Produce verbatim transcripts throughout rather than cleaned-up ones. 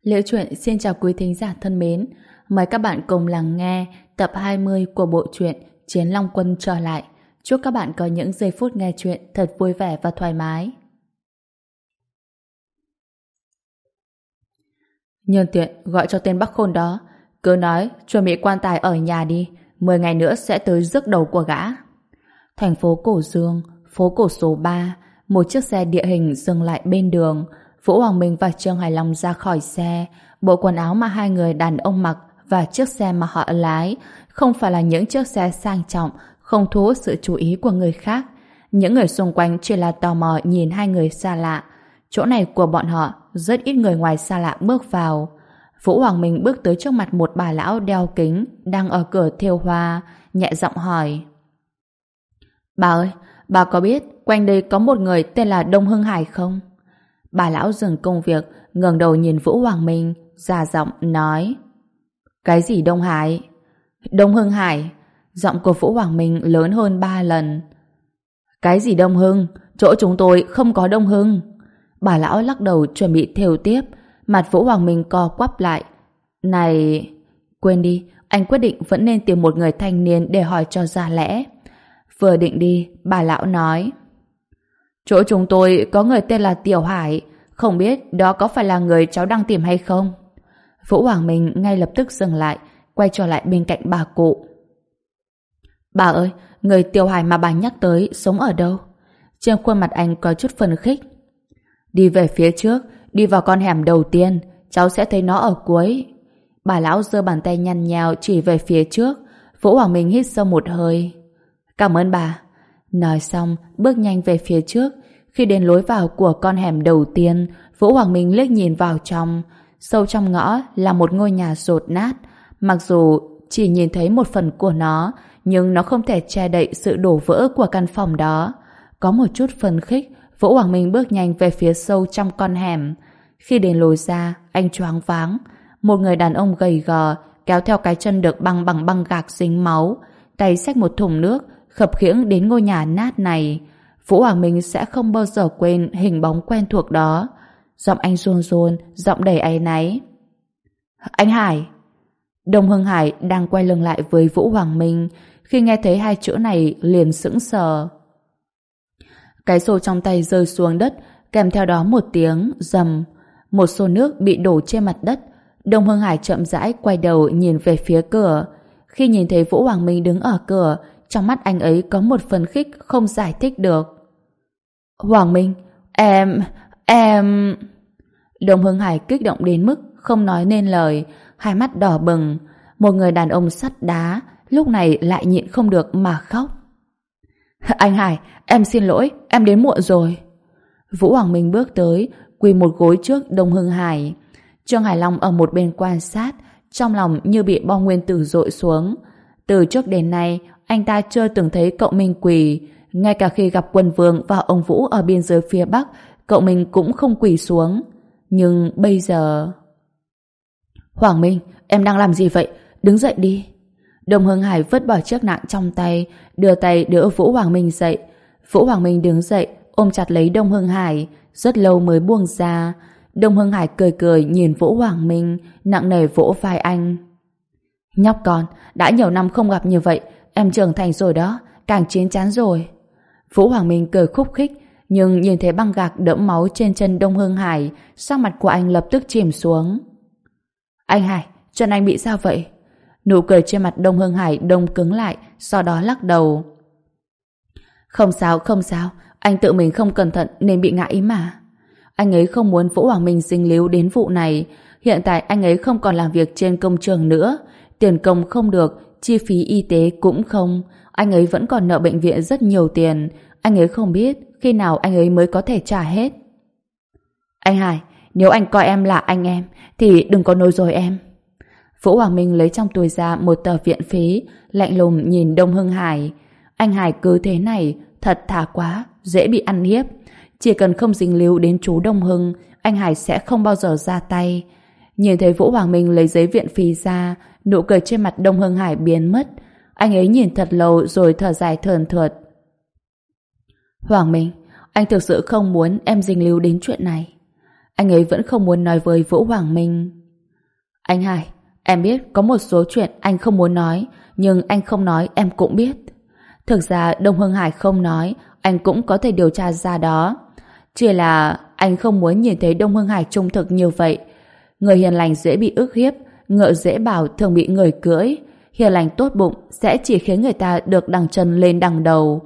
Liễu Chuyện xin chào quý thính giả thân mến. Mời các bạn cùng lắng nghe tập hai mươi của bộ truyện Chiến Long Quân trở lại. Chúc các bạn có những giây phút nghe chuyện thật vui vẻ và thoải mái. Nhân tiện gọi cho tên Bắc Khôn đó, cứ nói chuẩn bị quan tài ở nhà đi, mười ngày nữa sẽ tới rước đầu của gã. Thành phố Cổ Dương, phố cổ số ba, một chiếc xe địa hình dừng lại bên đường. Vũ Hoàng Minh và Trương Hải Long ra khỏi xe. Bộ quần áo mà hai người đàn ông mặc và chiếc xe mà họ lái không phải là những chiếc xe sang trọng, không thu hút sự chú ý của người khác. Những người xung quanh chỉ là tò mò nhìn hai người xa lạ. Chỗ này của bọn họ, rất ít người ngoài xa lạ bước vào. Vũ Hoàng Minh bước tới trước mặt một bà lão đeo kính đang ở cửa thêu hoa, nhẹ giọng hỏi: "Bà ơi, bà có biết quanh đây có một người tên là Đông Hưng Hải không?" Bà lão dừng công việc, ngẩng đầu nhìn Vũ Hoàng Minh, già giọng nói: "Cái gì Đông Hải?" "Đông Hưng Hải." Giọng của Vũ Hoàng Minh lớn hơn ba lần. "Cái gì Đông Hưng? Chỗ chúng tôi không có Đông Hưng." Bà lão lắc đầu chuẩn bị thêu tiếp. Mặt Vũ Hoàng Minh co quắp lại. "Này, quên đi, anh quyết định vẫn nên tìm một người thanh niên để hỏi cho ra lẽ." Vừa định đi, bà lão nói: "Chỗ chúng tôi có người tên là Tiểu Hải, không biết đó có phải là người cháu đang tìm hay không?" Vũ Hoàng Minh ngay lập tức dừng lại, quay trở lại bên cạnh bà cụ. "Bà ơi, người Tiểu Hải mà bà nhắc tới sống ở đâu?" Trên khuôn mặt anh có chút phấn khích. "Đi về phía trước, đi vào con hẻm đầu tiên, cháu sẽ thấy nó ở cuối." Bà lão giơ bàn tay nhăn nhào chỉ về phía trước. Vũ Hoàng Minh hít sâu một hơi. "Cảm ơn bà." Nói xong, bước nhanh về phía trước. Khi đến lối vào của con hẻm đầu tiên, Vũ Hoàng Minh liếc nhìn vào trong. Sâu trong ngõ là một ngôi nhà dột nát. Mặc dù chỉ nhìn thấy một phần của nó, nhưng nó không thể che đậy sự đổ vỡ của căn phòng đó. Có một chút phấn khích, Vũ Hoàng Minh bước nhanh về phía sâu trong con hẻm. Khi đến lối ra, anh choáng váng. Một người đàn ông gầy gò kéo theo cái chân được băng bằng băng gạc dính máu, tay xách một thùng nước, khập khiễng đến ngôi nhà nát này. Vũ Hoàng Minh sẽ không bao giờ quên hình bóng quen thuộc đó. Giọng anh run run, giọng đầy áy náy. "Anh Hải." Đông Hưng Hải đang quay lưng lại với Vũ Hoàng Minh. Khi nghe thấy hai chữ này liền sững sờ. Cái xô trong tay rơi xuống đất, kèm theo đó một tiếng rầm. Một xô nước bị đổ trên mặt đất. Đông Hưng Hải chậm rãi quay đầu nhìn về phía cửa. Khi nhìn thấy Vũ Hoàng Minh đứng ở cửa, trong mắt anh ấy có một phấn khích không giải thích được. "Hoàng Minh, em... em..." Đông Hưng Hải kích động đến mức không nói nên lời, hai mắt đỏ bừng. Một người đàn ông sắt đá lúc này lại nhịn không được mà khóc. "Anh Hải, em xin lỗi, em đến muộn rồi." Vũ Hoàng Minh bước tới, quỳ một gối trước Đông Hưng Hải. Trương Hải Long ở một bên quan sát, trong lòng như bị bom nguyên tử dội xuống. Từ trước đến nay, anh ta chưa từng thấy cậu Minh quỳ. Ngay cả khi gặp Quân Vương và ông Vũ ở biên giới phía Bắc, cậu Minh cũng không quỳ xuống. Nhưng bây giờ... "Hoàng Minh, em đang làm gì vậy? Đứng dậy đi." Đông Hưng Hải vứt bỏ chiếc nạng trong tay, đưa tay đỡ Vũ Hoàng Minh dậy. Vũ Hoàng Minh đứng dậy, ôm chặt lấy Đông Hưng Hải, rất lâu mới buông ra. Đông Hưng Hải cười cười nhìn Vũ Hoàng Minh, nặng nề vỗ vai anh. "Nhóc con, đã nhiều năm không gặp như vậy, em trưởng thành rồi đó, càng chín chắn rồi." Vũ Hoàng Minh cười khúc khích, nhưng nhìn thấy băng gạc đẫm máu trên chân Đông Hưng Hải, sắc mặt của anh lập tức chìm xuống. "Anh Hải, chân anh bị sao vậy?" Nụ cười trên mặt Đông Hưng Hải đông cứng lại, sau đó lắc đầu. "Không sao, không sao, anh tự mình không cẩn thận nên bị ngã ý mà." Anh ấy không muốn Vũ Hoàng Minh dính líu đến vụ này. Hiện tại anh ấy không còn làm việc trên công trường nữa, tiền công không được, chi phí y tế cũng không. Anh ấy vẫn còn nợ bệnh viện rất nhiều tiền. Anh ấy không biết khi nào anh ấy mới có thể trả hết. "Anh Hải, nếu anh coi em là anh em thì đừng có nói dối em." Vũ Hoàng Minh lấy trong túi ra một tờ viện phí, lạnh lùng nhìn Đông Hưng Hải. Anh Hải cứ thế này, thật thà quá, dễ bị ăn hiếp. Chỉ cần không dính líu đến chú Đông Hưng, anh Hải sẽ không bao giờ ra tay. Nhìn thấy Vũ Hoàng Minh lấy giấy viện phí ra, nụ cười trên mặt Đông Hưng Hải biến mất. Anh ấy nhìn thật lâu rồi thở dài thườn thượt. "Hoàng Minh, anh thực sự không muốn em dính líu đến chuyện này." Anh ấy vẫn không muốn nói với Vũ Hoàng Minh. Anh Hải, em biết có một số chuyện anh không muốn nói, nhưng anh không nói em cũng biết. Thực ra Đông Hưng Hải không nói, anh cũng có thể điều tra ra đó. Chỉ là anh không muốn nhìn thấy Đông Hưng Hải trung thực như vậy. Người hiền lành dễ bị ức hiếp, ngựa dễ bảo thường bị người cưỡi. Hiền lành tốt bụng sẽ chỉ khiến người ta được đằng chân lên đằng đầu.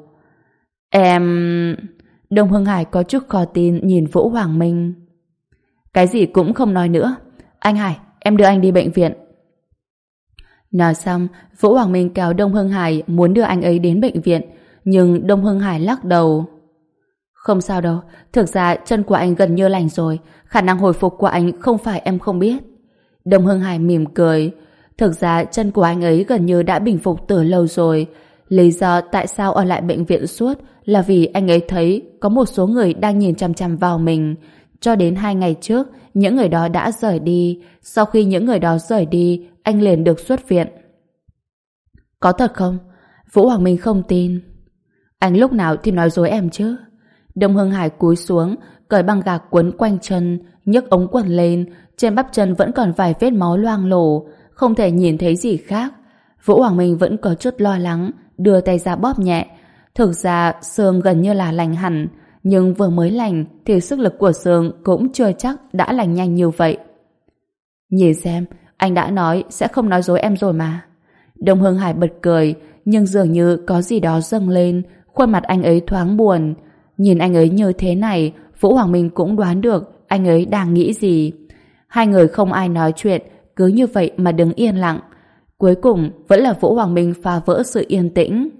Em... Đông Hưng Hải có chút khó tin nhìn Vũ Hoàng Minh. Cái gì cũng không nói nữa. Anh Hải, em đưa anh đi bệnh viện. Nói xong, Vũ Hoàng Minh kéo Đông Hưng Hải muốn đưa anh ấy đến bệnh viện, nhưng Đông Hưng Hải lắc đầu. Không sao đâu, thực ra chân của anh gần như lành rồi, khả năng hồi phục của anh không phải em không biết. Đông Hưng Hải mỉm cười. Thực ra chân của anh ấy gần như đã bình phục từ lâu rồi. Lý do tại sao ở lại bệnh viện suốt là vì anh ấy thấy có một số người đang nhìn chằm chằm vào mình. Cho đến hai ngày trước, những người đó đã rời đi. Sau khi những người đó rời đi, anh liền được xuất viện. Có thật không? Vũ Hoàng Minh không tin. Anh lúc nào thì nói dối em chứ? Đông Hưng Hải cúi xuống, cởi băng gạc quấn quanh chân, nhấc ống quần lên, trên bắp chân vẫn còn vài vết máu loang lổ, không thể nhìn thấy gì khác. Vũ Hoàng Minh vẫn có chút lo lắng, đưa tay ra bóp nhẹ. Thực ra xương gần như là lành hẳn, nhưng vừa mới lành thì sức lực của xương cũng chưa chắc đã lành nhanh như vậy. Nhìn xem, anh đã nói sẽ không nói dối em rồi mà. Đông Hưng Hải bật cười, nhưng dường như có gì đó dâng lên, khuôn mặt anh ấy thoáng buồn. Nhìn anh ấy như thế này, Vũ Hoàng Minh cũng đoán được anh ấy đang nghĩ gì. Hai người không ai nói chuyện, cứ như vậy mà đứng yên lặng. Cuối cùng vẫn là Vũ Hoàng Minh phá vỡ sự yên tĩnh.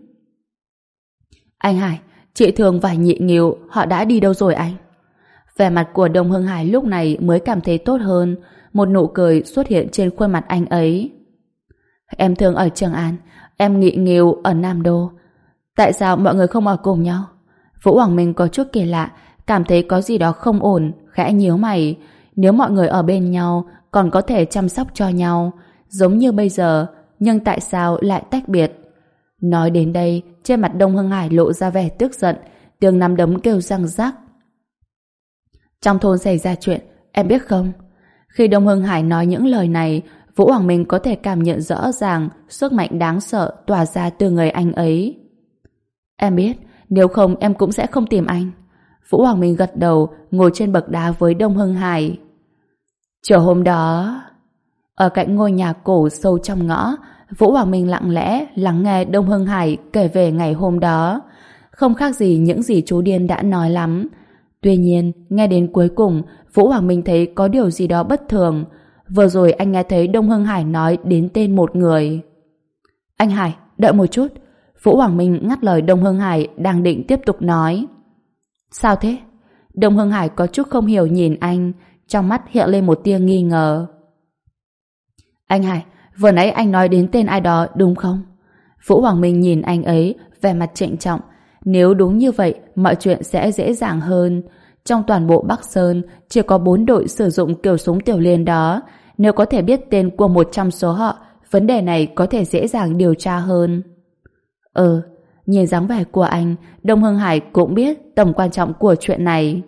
Anh Hải, chị Thường và Nhị Nghiêu họ đã đi đâu rồi anh? Vẻ mặt của Đông Hưng Hải lúc này mới cảm thấy tốt hơn. Một nụ cười xuất hiện trên khuôn mặt anh ấy. Em Thường ở Trường An, em Nhị Nghiêu ở Nam Đô. Tại sao mọi người không ở cùng nhau? Vũ Hoàng Minh có chút kỳ lạ, cảm thấy có gì đó không ổn, khẽ nhíu mày. Nếu mọi người ở bên nhau còn có thể chăm sóc cho nhau, giống như bây giờ, nhưng tại sao lại tách biệt? Nói đến đây, trên mặt Đông Hưng Hải lộ ra vẻ tức giận, tiếng nắm đấm kêu răng rắc. Trong thôn xảy ra chuyện, em biết không? Khi Đông Hưng Hải nói những lời này, Vũ Hoàng Minh có thể cảm nhận rõ ràng sức mạnh đáng sợ tỏa ra từ người anh ấy. Em biết, nếu không em cũng sẽ không tìm anh. Vũ Hoàng Minh gật đầu, ngồi trên bậc đá với Đông Hưng Hải. Chiều hôm đó, ở cạnh ngôi nhà cổ sâu trong ngõ, Vũ Hoàng Minh lặng lẽ lắng nghe Đông Hưng Hải kể về ngày hôm đó. Không khác gì những gì chú điên đã nói lắm. Tuy nhiên, nghe đến cuối cùng, Vũ Hoàng Minh thấy có điều gì đó bất thường. Vừa rồi anh nghe thấy Đông Hưng Hải nói đến tên một người. Anh Hải, đợi một chút. Vũ Hoàng Minh ngắt lời Đông Hưng Hải đang định tiếp tục nói. Sao thế? Đông Hưng Hải có chút không hiểu nhìn anh, trong mắt hiện lên một tia nghi ngờ. Anh Hải, vừa nãy anh nói đến tên ai đó đúng không? Vũ Hoàng Minh nhìn anh ấy, vẻ mặt trịnh trọng. Nếu đúng như vậy, mọi chuyện sẽ dễ dàng hơn. Trong toàn bộ Bắc Sơn, chỉ có bốn đội sử dụng kiểu súng tiểu liên đó. Nếu có thể biết tên của một trong số họ, vấn đề này có thể dễ dàng điều tra hơn. Ừ, nhìn dáng vẻ của anh, Đông Hưng Hải cũng biết tầm quan trọng của chuyện này.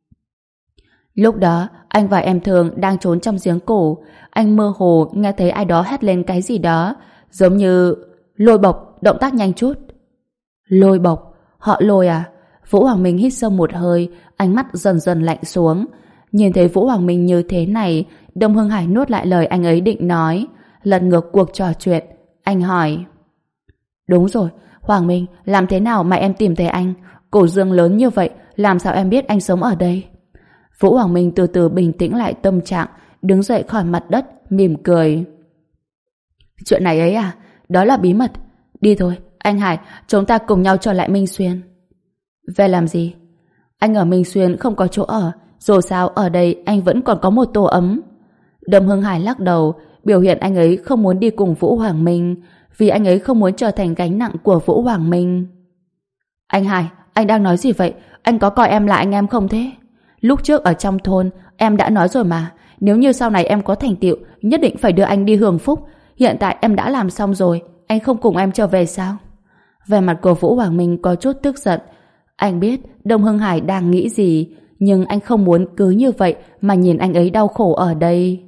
Lúc đó, anh và em Thường đang trốn trong giếng cổ. Anh mơ hồ nghe thấy ai đó hét lên cái gì đó, giống như Lôi Bộc, động tác nhanh chút. Lôi Bộc, họ Lôi à? Vũ Hoàng Minh hít sâu một hơi, ánh mắt dần dần lạnh xuống. Nhìn thấy Vũ Hoàng Minh như thế này, Đông Hưng Hải nuốt lại lời anh ấy định nói, lật ngược cuộc trò chuyện. Anh hỏi. Đúng rồi, Hoàng Minh, làm thế nào mà em tìm thấy anh? Cổ Dương lớn như vậy, làm sao em biết anh sống ở đây? Vũ Hoàng Minh từ từ bình tĩnh lại tâm trạng, đứng dậy khỏi mặt đất, mỉm cười. Chuyện này ấy à? Đó là bí mật. Đi thôi, anh Hải, chúng ta cùng nhau trở lại Minh Xuyên. Về làm gì? Anh ở Minh Xuyên không có chỗ ở, dù sao ở đây anh vẫn còn có một tổ ấm. Đông Hưng Hải lắc đầu, biểu hiện anh ấy không muốn đi cùng Vũ Hoàng Minh, vì anh ấy không muốn trở thành gánh nặng của Vũ Hoàng Minh. Anh Hải, anh đang nói gì vậy? Anh có coi em là anh em không thế? Lúc trước ở trong thôn, em đã nói rồi mà, nếu như sau này em có thành tựu, nhất định phải đưa anh đi hưởng phúc. Hiện tại em đã làm xong rồi, anh không cùng em trở về sao? Vẻ mặt của Vũ Hoàng Minh có chút tức giận. Anh biết Đông Hưng Hải đang nghĩ gì, Nhưng anh không muốn cứ như vậy mà nhìn anh ấy đau khổ ở đây.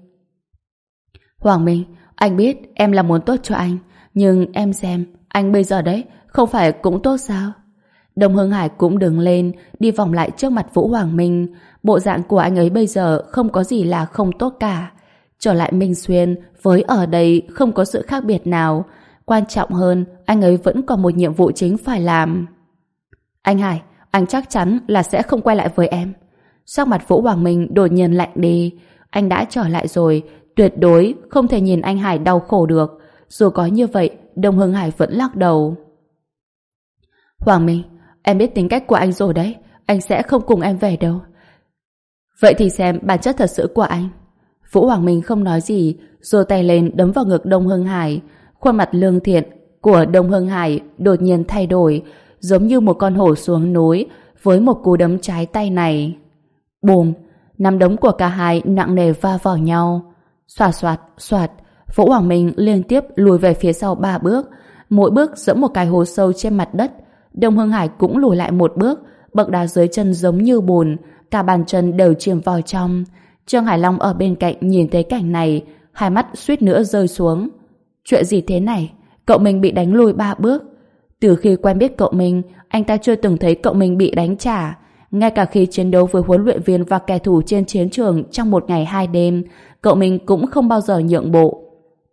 Hoàng Minh, anh biết em là muốn tốt cho anh, nhưng em xem, anh bây giờ đấy, không phải cũng tốt sao? Đông Hưng Hải cũng đứng lên, đi vòng lại trước mặt Vũ Hoàng Minh. Bộ dạng của anh ấy bây giờ không có gì là không tốt cả. Trở lại Minh Xuyên, với ở đây không có sự khác biệt nào. Quan trọng hơn, anh ấy vẫn còn một nhiệm vụ chính phải làm. Anh Hải, anh chắc chắn là sẽ không quay lại với em. Sắc mặt Vũ Hoàng Minh đột nhiên lạnh đi. Anh đã trở lại rồi, tuyệt đối không thể nhìn anh Hải đau khổ được. Dù có như vậy, Đông Hưng Hải vẫn lắc đầu. Hoàng Minh, em biết tính cách của anh rồi đấy, anh sẽ không cùng em về đâu. Vậy thì xem bản chất thật sự của anh. Vũ Hoàng Minh không nói gì, giơ tay lên đấm vào ngực Đông Hưng Hải. Khuôn mặt lương thiện của Đông Hưng Hải đột nhiên thay đổi, giống như một con hổ xuống núi với một cú đấm trái tay này. Bùm, nắm đấm của cả hai nặng nề va vào nhau. Xoạt xoạt xoạt, Vũ Hoàng Minh liên tiếp lùi về phía sau ba bước, mỗi bước giẫm một cái hố sâu trên mặt đất. Đông Hưng Hải cũng lùi lại một bước, bậc đá dưới chân giống như bùn, cả bàn chân đều chìm vào trong. Trương Hải Long ở bên cạnh nhìn thấy cảnh này, hai mắt suýt nữa rơi xuống. Chuyện gì thế này? Cậu mình bị đánh lùi ba bước. Từ khi quen biết cậu mình, anh ta chưa từng thấy cậu mình bị đánh trả. Ngay cả khi chiến đấu với huấn luyện viên và kẻ thù trên chiến trường trong một ngày hai đêm, cậu mình cũng không bao giờ nhượng bộ.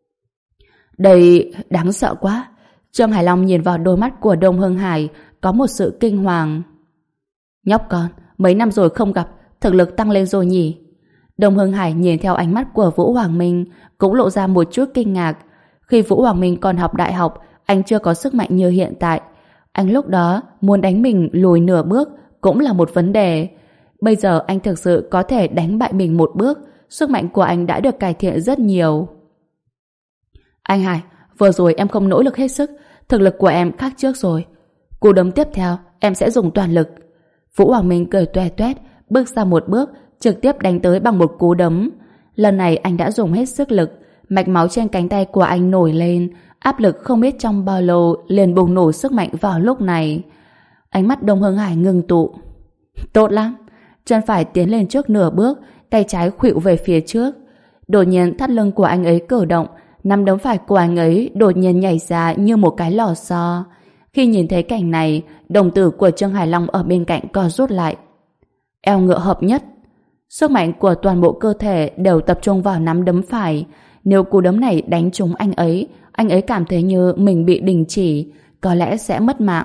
Đây đáng sợ quá. Trương Hải Long nhìn vào đôi mắt của Đông Hưng Hải, có một sự kinh hoàng. Nhóc con, mấy năm rồi không gặp, thực lực tăng lên rồi nhỉ? Đông Hưng Hải nhìn theo ánh mắt của Vũ Hoàng Minh, cũng lộ ra một chút kinh ngạc. Khi Vũ Hoàng Minh còn học đại học, anh chưa có sức mạnh như hiện tại. Anh lúc đó muốn đánh mình lùi nửa bước cũng là một vấn đề. Bây giờ anh thực sự có thể đánh bại mình một bước, sức mạnh của anh đã được cải thiện rất nhiều. Anh Hải, vừa rồi em không nỗ lực hết sức, thực lực của em khác trước rồi. Cú đấm tiếp theo, em sẽ dùng toàn lực. Vũ Hoàng Minh cười toe toét, bước ra một bước, trực tiếp đánh tới bằng một cú đấm. Lần này anh đã dùng hết sức lực, mạch máu trên cánh tay của anh nổi lên, áp lực không biết trong bao lâu liền bùng nổ sức mạnh vào lúc này. Ánh mắt Đông Hưng Hải ngừng tụ. Tốt lắm. Chân phải tiến lên trước nửa bước, tay trái khuỵu về phía trước. Đột nhiên thắt lưng của anh ấy cử động, nắm đấm phải của anh ấy đột nhiên nhảy ra như một cái lò xo. Khi nhìn thấy cảnh này, đồng tử của Trương Hải Long ở bên cạnh co rút lại. Eo ngựa hợp nhất. Sức mạnh của toàn bộ cơ thể đều tập trung vào nắm đấm phải. Nếu cú đấm này đánh trúng anh ấy, anh ấy cảm thấy như mình bị đình chỉ, có lẽ sẽ mất mạng.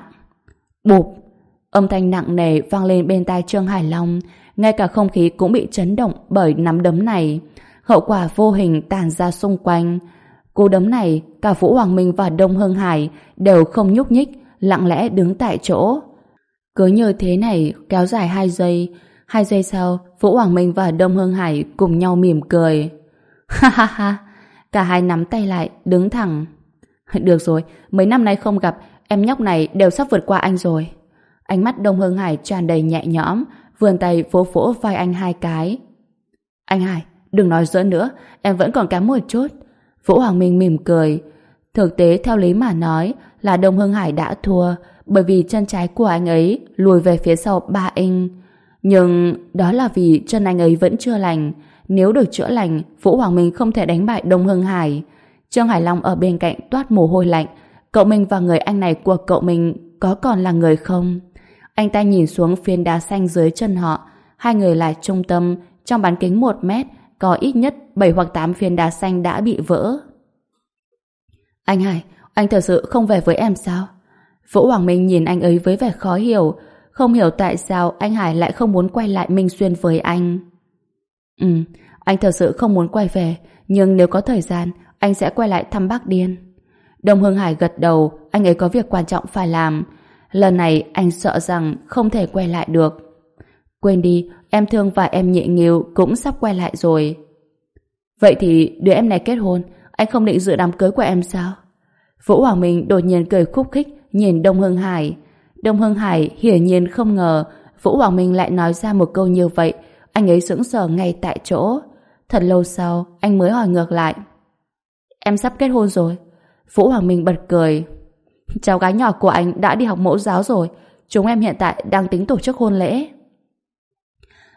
Bụp! Âm thanh nặng nề vang lên bên tai Trương Hải Long, ngay cả không khí cũng bị chấn động bởi nắm đấm này. Hậu quả vô hình tàn ra xung quanh. Cú đấm này, cả Vũ Hoàng Minh và Đông Hưng Hải đều không nhúc nhích, lặng lẽ đứng tại chỗ. Cứ như thế này kéo dài hai giây. Hai giây sau, Vũ Hoàng Minh và Đông Hưng Hải cùng nhau mỉm cười. Ha ha ha! Cả hai nắm tay lại, đứng thẳng. Được rồi, mấy năm nay không gặp, em nhóc này đều sắp vượt qua anh rồi. Ánh mắt Đông Hưng Hải tràn đầy nhẹ nhõm, vươn tay vỗ vỗ vai anh hai cái. Anh Hải, đừng nói giỡn nữa, em vẫn còn kém một chút. Vũ Hoàng Minh mỉm cười. Thực tế theo lý mà nói là Đông Hưng Hải đã thua, bởi vì chân trái của anh ấy lùi về phía sau ba inch. Nhưng đó là vì chân anh ấy vẫn chưa lành. Nếu được chữa lành, Vũ Hoàng Minh không thể đánh bại Đông Hưng Hải. Trương Hải Long ở bên cạnh toát mồ hôi lạnh. Cậu mình và người anh này của cậu mình có còn là người không? Anh ta nhìn xuống phiến đá xanh dưới chân họ. Hai người là trung tâm, trong bán kính một mét có ít nhất bảy hoặc tám phiến đá xanh đã bị vỡ. Anh Hải, anh thật sự không về với em sao? Vũ Hoàng Minh nhìn anh ấy với vẻ khó hiểu, không hiểu tại sao anh Hải lại không muốn quay lại Minh Xuyên với anh. Ừ, anh thật sự không muốn quay về, nhưng nếu có thời gian, anh sẽ quay lại thăm bác Điên. Đông Hưng Hải gật đầu, anh ấy có việc quan trọng phải làm. Lần này anh sợ rằng không thể quay lại được. Quên đi, em Thương và em Nhị Nghiêu cũng sắp quay lại rồi. Vậy thì đứa em này kết hôn, anh không định dự đám cưới của em sao? Vũ Hoàng Minh đột nhiên cười khúc khích nhìn Đông Hưng Hải. Đông Hưng Hải hiển nhiên không ngờ Vũ Hoàng Minh lại nói ra một câu như vậy. Anh ấy sững sờ ngay tại chỗ. Thật lâu sau anh mới hỏi ngược lại. Em sắp kết hôn rồi? Vũ Hoàng Minh bật cười. Cháu gái nhỏ của anh đã đi học mẫu giáo rồi. Chúng em hiện tại đang tính tổ chức hôn lễ.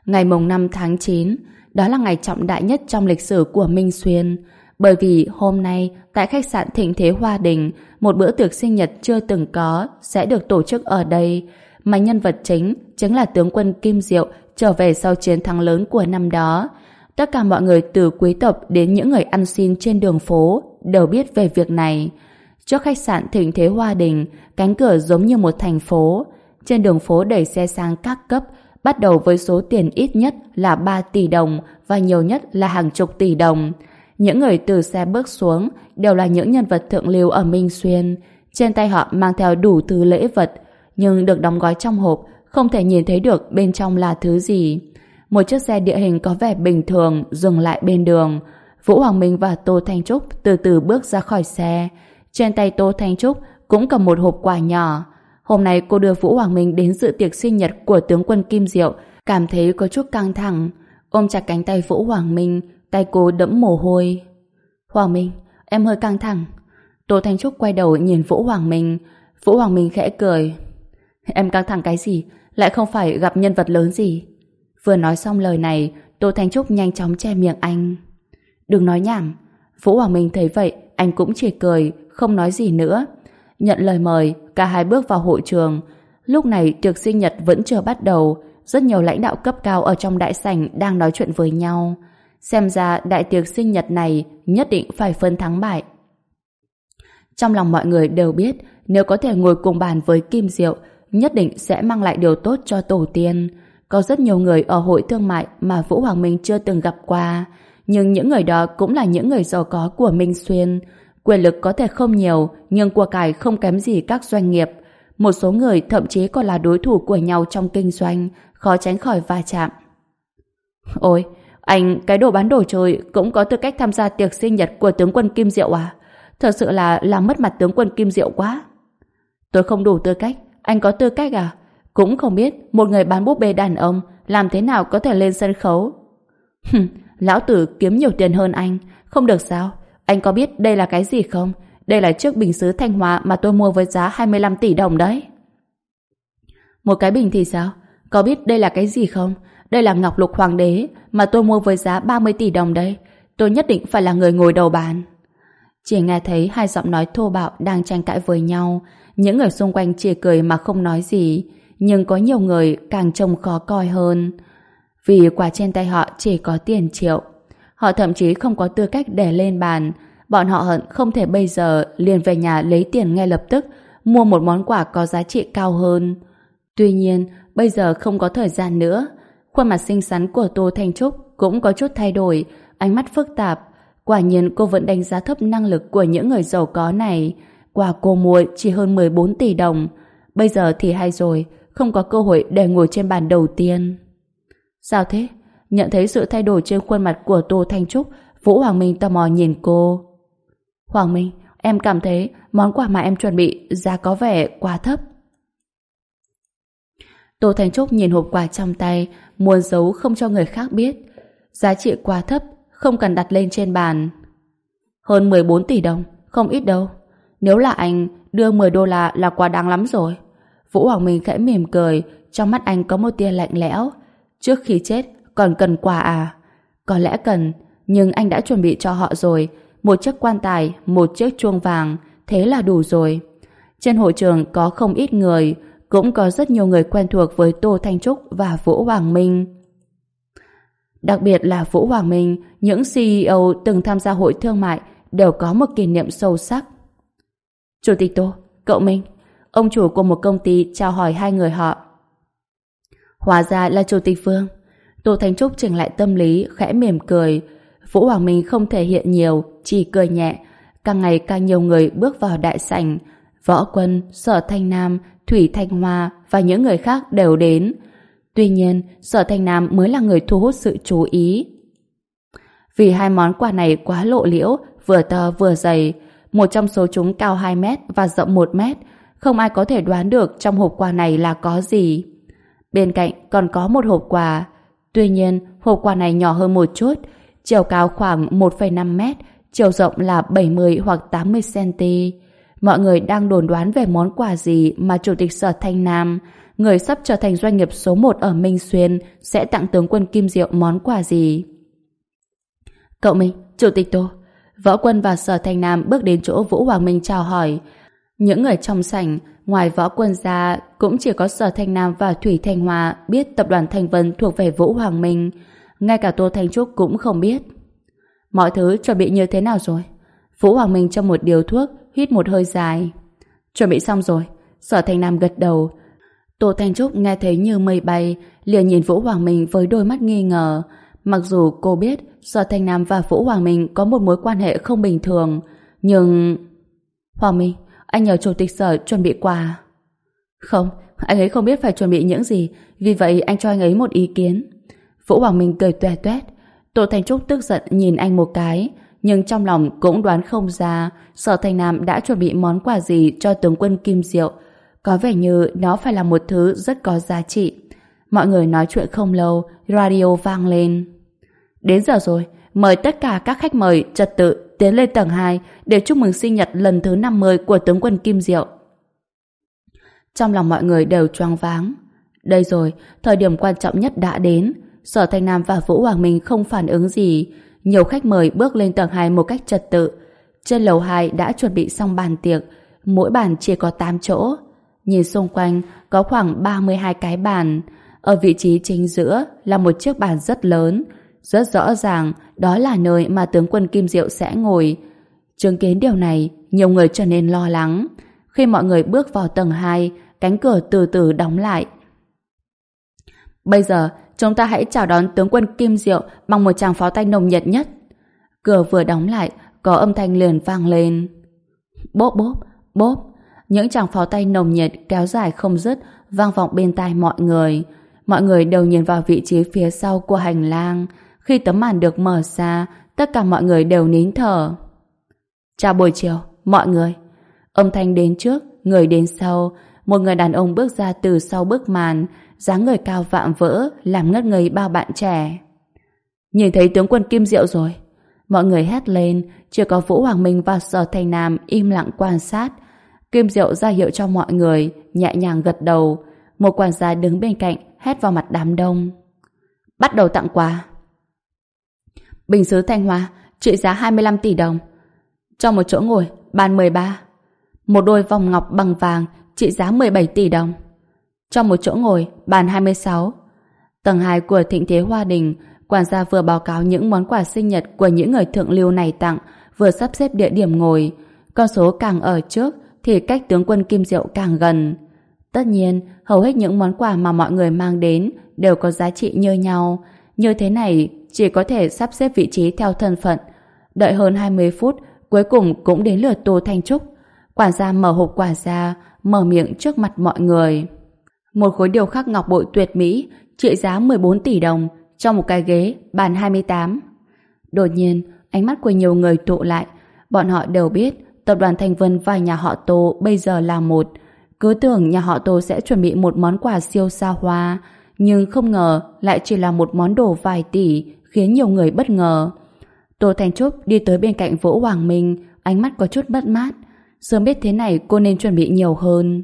Ngày mùng năm tháng chín, đó là ngày trọng đại nhất trong lịch sử của Minh Xuyên. Bởi vì hôm nay, tại khách sạn Thịnh Thế Hoa Đình, một bữa tiệc sinh nhật chưa từng có sẽ được tổ chức ở đây, mà nhân vật chính chính là tướng quân Kim Diệu trở về sau chiến thắng lớn của năm đó. Tất cả mọi người từ quý tộc đến những người ăn xin trên đường phố đều biết về việc này. Trước khách sạn Thịnh Thế Hoa Đình, cánh cửa giống như một thành phố. Trên đường phố đầy xe sang các cấp, bắt đầu với số tiền ít nhất là ba tỷ đồng và nhiều nhất là hàng chục tỷ đồng. Những người từ xe bước xuống đều là những nhân vật thượng lưu ở Minh Xuyên. Trên tay họ mang theo đủ thứ lễ vật, nhưng được đóng gói trong hộp, không thể nhìn thấy được bên trong là thứ gì. Một chiếc xe địa hình có vẻ bình thường dừng lại bên đường. Vũ Hoàng Minh và Tô Thanh Trúc từ từ bước ra khỏi xe. Trên tay Tô Thanh Trúc cũng cầm một hộp quà nhỏ. Hôm nay cô đưa Vũ Hoàng Minh đến dự tiệc sinh nhật của tướng quân Kim Diệu, cảm thấy có chút căng thẳng. Ôm chặt cánh tay Vũ Hoàng Minh, tay cô đẫm mồ hôi. Hoàng Minh, em hơi căng thẳng. Tô Thanh Trúc quay đầu nhìn Vũ Hoàng Minh. Vũ Hoàng Minh khẽ cười. Em căng thẳng cái gì? Lại không phải gặp nhân vật lớn gì. Vừa nói xong lời này, Tô Thanh Trúc nhanh chóng che miệng anh. Đừng nói nhảm. Vũ Hoàng Minh thấy vậy, anh cũng chỉ cười, không nói gì nữa. Nhận lời mời, cả hai bước vào hội trường. Lúc này tiệc sinh nhật vẫn chưa bắt đầu. Rất nhiều lãnh đạo cấp cao ở trong đại sảnh đang nói chuyện với nhau. Xem ra đại tiệc sinh nhật này nhất định phải phân thắng bại. Trong lòng mọi người đều biết, nếu có thể ngồi cùng bàn với Kim Diệu, nhất định sẽ mang lại điều tốt cho tổ tiên. Có rất nhiều người ở hội thương mại mà Vũ Hoàng Minh chưa từng gặp qua, nhưng những người đó cũng là những người giàu có của Minh Xuyên. Quyền lực có thể không nhiều, nhưng của cải không kém gì các doanh nghiệp. Một số người thậm chí còn là đối thủ của nhau trong kinh doanh, khó tránh khỏi va chạm. Ôi, anh cái đồ bán đồ chơi cũng có tư cách tham gia tiệc sinh nhật của tướng quân Kim Diệu à? Thật sự là làm mất mặt tướng quân Kim Diệu quá. Tôi không đủ tư cách, anh có tư cách à? Cũng không biết một người bán búp bê đàn ông làm thế nào có thể lên sân khấu. Lão tử kiếm nhiều tiền hơn anh, không được sao? Anh có biết đây là cái gì không? Đây là chiếc bình sứ Thanh Hóa mà tôi mua với giá hai mươi lăm tỷ đồng đấy. Một cái bình thì sao? Có biết đây là cái gì không? Đây là ngọc lục hoàng đế mà tôi mua với giá ba mươi tỷ đồng đấy. Tôi nhất định phải là người ngồi đầu bàn. Chỉ nghe thấy hai giọng nói thô bạo đang tranh cãi với nhau. Những người xung quanh chỉ cười mà không nói gì. Nhưng có nhiều người càng trông khó coi hơn. Vì quà trên tay họ chỉ có tiền triệu. Họ thậm chí không có tư cách để lên bàn. Bọn họ hận không thể bây giờ liền về nhà lấy tiền ngay lập tức, mua một món quà có giá trị cao hơn. Tuy nhiên, bây giờ không có thời gian nữa. Khuôn mặt xinh xắn của Tô Thanh Trúc cũng có chút thay đổi, ánh mắt phức tạp. Quả nhiên cô vẫn đánh giá thấp năng lực của những người giàu có này. Quà cô mua chỉ hơn mười bốn tỷ đồng. Bây giờ thì hay rồi, không có cơ hội để ngồi trên bàn đầu tiên. Sao thế? Nhận thấy sự thay đổi trên khuôn mặt của Tô Thanh Trúc, Vũ Hoàng Minh tò mò nhìn cô. Hoàng Minh, em cảm thấy món quà mà em chuẩn bị giá có vẻ quá thấp. Tô Thanh Trúc nhìn hộp quà trong tay, muốn giấu không cho người khác biết. Giá trị quá thấp, không cần đặt lên trên bàn. Hơn mười bốn tỷ đồng, không ít đâu. Nếu là anh, đưa mười đô la là quá đáng lắm rồi. Vũ Hoàng Minh khẽ mỉm cười, trong mắt anh có một tia lạnh lẽo. Trước khi chết, còn cần quà à? Có lẽ cần, nhưng anh đã chuẩn bị cho họ rồi. Một chiếc quan tài, một chiếc chuông vàng, thế là đủ rồi. Trên hội trường có không ít người, cũng có rất nhiều người quen thuộc với Tô Thanh Trúc và Vũ Hoàng Minh. Đặc biệt là Vũ Hoàng Minh, những xê e ô từng tham gia hội thương mại đều có một kỷ niệm sâu sắc. Chủ tịch Tô, cậu Minh, ông chủ của một công ty chào hỏi hai người họ. Hóa ra là Chủ tịch Vương. Tô Thanh Trúc chỉnh lại tâm lý, khẽ mỉm cười. Vũ Hoàng Minh không thể hiện nhiều, chỉ cười nhẹ. Càng ngày càng nhiều người bước vào đại sảnh. Võ Quân, Sở Thanh Nam, Thủy Thanh Hoa và những người khác đều đến. Tuy nhiên, Sở Thanh Nam mới là người thu hút sự chú ý. Vì hai món quà này quá lộ liễu, vừa to vừa dày. Một trong số chúng cao hai mét và rộng một mét. Không ai có thể đoán được trong hộp quà này là có gì. Bên cạnh còn có một hộp quà. Tuy nhiên, hộp quà này nhỏ hơn một chút. Chiều cao khoảng một phẩy năm mét, chiều rộng là bảy mươi hoặc tám mươi xăng-ti-mét. Mọi người đang đồn đoán về món quà gì mà Chủ tịch Sở Thanh Nam người sắp trở thành doanh nghiệp số một ở Minh Xuyên sẽ tặng tướng quân Kim Diệu món quà gì? Cậu Minh, Chủ tịch Tô. Võ Quân và Sở Thanh Nam bước đến chỗ Vũ Hoàng Minh chào hỏi. Những người trong sảnh, ngoài Võ Quân ra, cũng chỉ có Sở Thanh Nam và Thủy Thanh Hoa biết tập đoàn Thanh Vân thuộc về Vũ Hoàng Minh. Ngay cả Tô Thanh Trúc cũng không biết. Mọi thứ chuẩn bị như thế nào rồi? Vũ Hoàng Minh châm một điếu thuốc, hít một hơi dài. Chuẩn bị xong rồi. Sở Thanh Nam gật đầu. Tô Thanh Trúc nghe thấy như mây bay, liền nhìn Vũ Hoàng Minh với đôi mắt nghi ngờ. Mặc dù cô biết Sở Thanh Nam và Vũ Hoàng Minh có một mối quan hệ không bình thường, nhưng... Hoàng Minh, anh nhờ Chủ tịch Sở chuẩn bị quà. Không, anh ấy không biết phải chuẩn bị những gì, vì vậy anh cho anh ấy một ý kiến. Vũ Hoàng Minh cười tuét tuét. Tô Thanh Trúc tức giận nhìn anh một cái, nhưng trong lòng cũng đoán không ra Sở Thanh Nam đã chuẩn bị món quà gì cho tướng quân Kim Diệu. Có vẻ như nó phải là một thứ rất có giá trị. Mọi người nói chuyện không lâu, radio vang lên. Đến giờ rồi, mời tất cả các khách mời trật tự tiến lên tầng hai để chúc mừng sinh nhật lần thứ năm mươi của tướng quân Kim Diệu. Trong lòng mọi người đều choáng váng. Đây rồi, thời điểm quan trọng nhất đã đến. Sở Thanh Nam và Vũ Hoàng Minh không phản ứng gì. Nhiều khách mời bước lên tầng hai một cách trật tự. Trên lầu hai đã chuẩn bị xong bàn tiệc, mỗi bàn chỉ có tám chỗ. Nhìn xung quanh, có khoảng ba mươi hai cái bàn. Ở vị trí chính giữa là một chiếc bàn rất lớn. Rất rõ ràng, đó là nơi mà tướng quân Kim Diệu sẽ ngồi. Chứng kiến điều này, nhiều người trở nên lo lắng. Khi mọi người bước vào tầng hai, cánh cửa từ từ đóng lại. Bây giờ, chúng ta hãy chào đón tướng quân Kim Diệu bằng một tràng pháo tay nồng nhiệt nhất. Cửa vừa đóng lại, có âm thanh liền vang lên. Bốp bốp, bốp. Những tràng pháo tay nồng nhiệt kéo dài không dứt, vang vọng bên tai mọi người. Mọi người đều nhìn vào vị trí phía sau của hành lang. Khi tấm màn được mở ra, tất cả mọi người đều nín thở. Chào buổi chiều, mọi người. Âm thanh đến trước, người đến sau. Một người đàn ông bước ra từ sau bức màn, dáng người cao vạm vỡ, làm ngất ngây bao bạn trẻ. Nhìn thấy tướng quân Kim Diệu rồi. Mọi người hét lên, chỉ có Vũ Hoàng Minh và Sở Thanh Nam im lặng quan sát. Kim Diệu ra hiệu cho mọi người, nhẹ nhàng gật đầu. Một quản gia đứng bên cạnh hét vào mặt đám đông. Bắt đầu tặng quà. Bình sứ Thanh Hoa trị giá hai mươi lăm tỷ đồng. Cho một chỗ ngồi, bàn mười ba. Một đôi vòng ngọc bằng vàng trị giá mười bảy tỷ đồng. Cho một chỗ ngồi, bàn hai mươi sáu. Tầng hai của Thịnh Thế Hoa Đình, quản gia vừa báo cáo những món quà sinh nhật của những người thượng lưu này tặng, vừa sắp xếp địa điểm ngồi. Con số càng ở trước thì cách tướng quân Kim Diệu càng gần. Tất nhiên, hầu hết những món quà mà mọi người mang đến đều có giá trị như nhau. Như thế này, chỉ có thể sắp xếp vị trí theo thân phận. Đợi hơn hai mươi phút, cuối cùng cũng đến lượt Tô Thanh Trúc. Quản gia mở hộp quà ra, mở miệng trước mặt mọi người. Một khối điêu khắc ngọc bội tuyệt mỹ, trị giá mười bốn tỷ đồng, cho một cái ghế, bàn hai mươi tám. Đột nhiên, ánh mắt của nhiều người tụ lại. Bọn họ đều biết tập đoàn Thanh Vân và nhà họ Tô bây giờ là một. Cứ tưởng nhà họ Tô sẽ chuẩn bị một món quà siêu xa hoa, nhưng không ngờ lại chỉ là một món đồ vài tỷ, khiến nhiều người bất ngờ. Tô Thanh Trúc đi tới bên cạnh Vũ Hoàng Minh, ánh mắt có chút mất mát. Sớm biết thế này cô nên chuẩn bị nhiều hơn.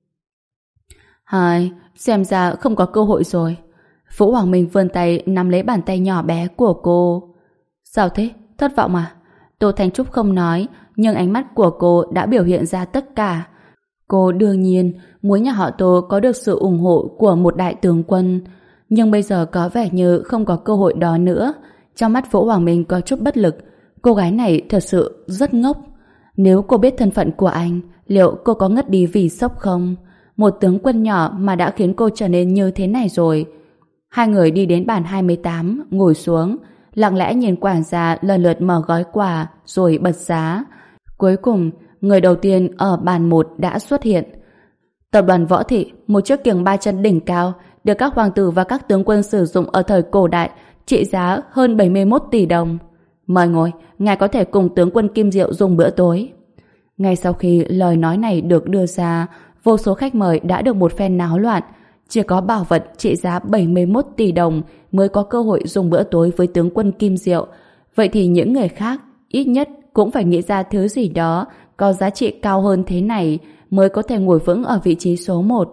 Hai, xem ra không có cơ hội rồi. Vũ Hoàng Minh vươn tay nắm lấy bàn tay nhỏ bé của cô. Sao thế? Thất vọng à? Tô Thanh Trúc không nói, nhưng ánh mắt của cô đã biểu hiện ra tất cả. Cô đương nhiên muốn nhà họ Tô có được sự ủng hộ của một đại tướng quân, nhưng bây giờ có vẻ như không có cơ hội đó nữa. Trong mắt Vũ Hoàng Minh có chút bất lực. Cô gái này thật sự rất ngốc. Nếu cô biết thân phận của anh, liệu cô có ngất đi vì sốc không? Một tướng quân nhỏ mà đã khiến cô trở nên như thế này rồi. Hai người đi đến bàn hai mươi tám, ngồi xuống, lặng lẽ nhìn quản gia lần lượt mở gói quà rồi bật giá. Cuối cùng, người đầu tiên ở bàn một đã xuất hiện. Tập đoàn Võ Thị, một chiếc kiềng ba chân đỉnh cao được các hoàng tử và các tướng quân sử dụng ở thời cổ đại, trị giá hơn bảy mươi mốt tỷ đồng. Mời ngồi, ngài có thể cùng tướng quân Kim Diệu dùng bữa tối. Ngay sau khi lời nói này được đưa ra, vô số khách mời đã được một phen náo loạn. Chỉ có bảo vật trị giá bảy mươi mốt tỷ đồng mới có cơ hội dùng bữa tối với tướng quân Kim Diệu. Vậy thì những người khác ít nhất cũng phải nghĩ ra thứ gì đó có giá trị cao hơn thế này mới có thể ngồi vững ở vị trí số một.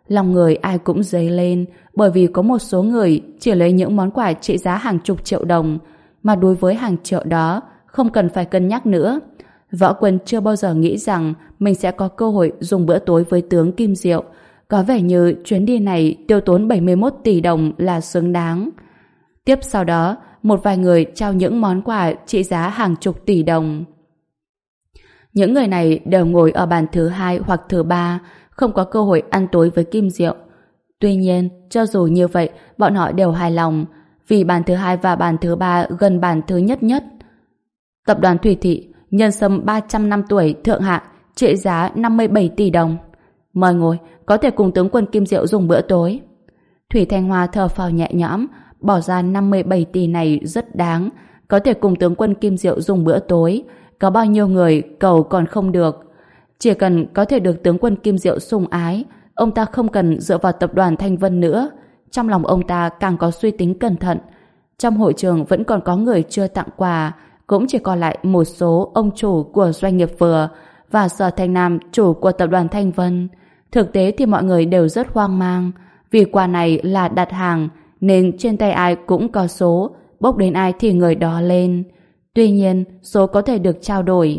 Lòng người ai cũng dấy lên, bởi vì có một số người chỉ lấy những món quà trị giá hàng chục triệu đồng, mà đối với hàng triệu đó không cần phải cân nhắc nữa. Võ Quân chưa bao giờ nghĩ rằng mình sẽ có cơ hội dùng bữa tối với tướng Kim Diệu. Có vẻ như chuyến đi này tiêu tốn bảy mươi mốt tỷ đồng là xứng đáng. Tiếp sau đó, một vài người trao những món quà trị giá hàng chục tỷ đồng. Những người này đều ngồi ở bàn thứ hai hoặc thứ ba, không có cơ hội ăn tối với Kim Diệu. Tuy nhiên, cho dù như vậy, bọn họ đều hài lòng, vì bàn thứ hai và bàn thứ ba gần bàn thứ nhất nhất. Tập đoàn Thủy Thị, nhân sâm ba trăm năm tuổi thượng hạng, trị giá năm mươi bảy tỷ đồng. Mời ngồi, có thể cùng tướng quân Kim Diệu dùng bữa tối. Thủy Thanh Hoa thở phào nhẹ nhõm, bỏ ra năm mươi bảy tỷ này rất đáng, có thể cùng tướng quân Kim Diệu dùng bữa tối, có bao nhiêu người cầu còn không được. Chỉ cần có thể được tướng quân Kim Diệu sủng ái, ông ta không cần dựa vào tập đoàn Thanh Vân nữa. Trong lòng ông ta càng có suy tính cẩn thận. Trong hội trường vẫn còn có người chưa tặng quà, cũng chỉ còn lại một số ông chủ của doanh nghiệp vừa và Sở Thanh Nam, chủ của tập đoàn Thanh Vân. Thực tế thì mọi người đều rất hoang mang, vì quà này là đặt hàng nên trên tay ai cũng có số, bốc đến ai thì người đó lên. Tuy nhiên, số có thể được trao đổi.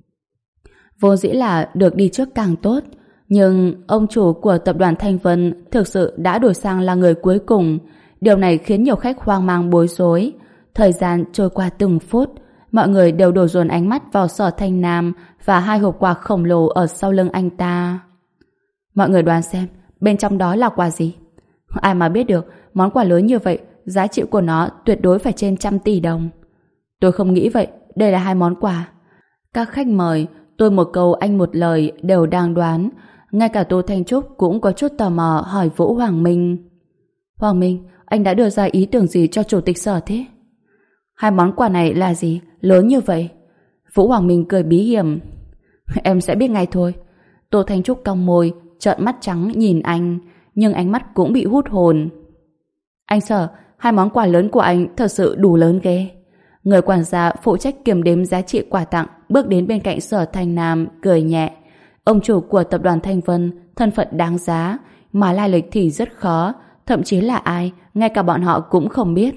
Vốn dĩ là được đi trước càng tốt, nhưng ông chủ của tập đoàn Thanh Vân thực sự đã đổi sang là người cuối cùng. Điều này khiến nhiều khách hoang mang bối rối. Thời gian trôi qua từng phút, mọi người đều đổ dồn ánh mắt vào Sở Thanh Nam và hai hộp quà khổng lồ ở sau lưng anh ta. Mọi người đoán xem, bên trong đó là quà gì? Ai mà biết được, món quà lớn như vậy, giá trị của nó tuyệt đối phải trên trăm tỷ đồng. Tôi không nghĩ vậy, đây là hai món quà. Các khách mời, tôi một câu anh một lời đều đang đoán. Ngay cả Tô Thanh Trúc cũng có chút tò mò hỏi Vũ Hoàng Minh. Hoàng Minh, anh đã đưa ra ý tưởng gì cho chủ tịch Sở thế? Hai món quà này là gì? Lớn như vậy? Vũ Hoàng Minh cười bí hiểm. Em sẽ biết ngay thôi. Tô Thanh Trúc cong môi, trợn mắt trắng nhìn anh, nhưng ánh mắt cũng bị hút hồn. Anh Sở, hai món quà lớn của anh thật sự đủ lớn ghê. Người quản gia phụ trách kiểm đếm giá trị quà tặng bước đến bên cạnh Sở Thanh Nam, cười nhẹ. Ông chủ của tập đoàn Thanh Vân, thân phận đáng giá, mà lai lịch thì rất khó, thậm chí là ai, ngay cả bọn họ cũng không biết.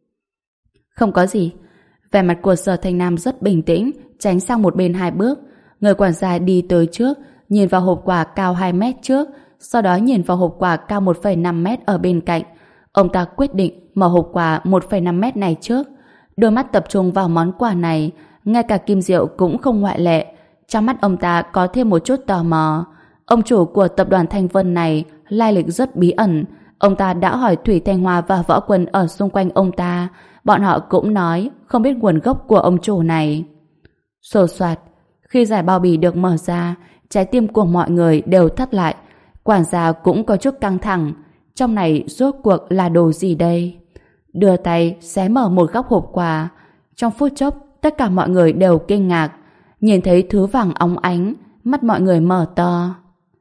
Không có gì. Vẻ mặt của Sở Thanh Nam rất bình tĩnh, tránh sang một bên hai bước. Người quản gia đi tới trước, nhìn vào hộp quà cao hai mét trước, sau đó nhìn vào hộp quà cao một phẩy năm mét ở bên cạnh. Ông ta quyết định mở hộp quà một phẩy năm mét này trước. Đôi mắt tập trung vào món quà này, ngay cả Kim Diệu cũng không ngoại lệ. Trong mắt ông ta có thêm một chút tò mò. Ông chủ của tập đoàn Thanh Vân này lai lịch rất bí ẩn. Ông ta đã hỏi Thủy Thanh Hoa và Võ Quân ở xung quanh ông ta. Bọn họ cũng nói không biết nguồn gốc của ông chủ này. Xồ xoạt, khi giải bao bì được mở ra, trái tim của mọi người đều thắt lại. Quản gia cũng có chút căng thẳng. Trong này rốt cuộc là đồ gì đây? Đưa tay xé mở một góc hộp quà. Trong phút chốc, tất cả mọi người đều kinh ngạc. Nhìn thấy thứ vàng óng ánh, mắt mọi người mở to.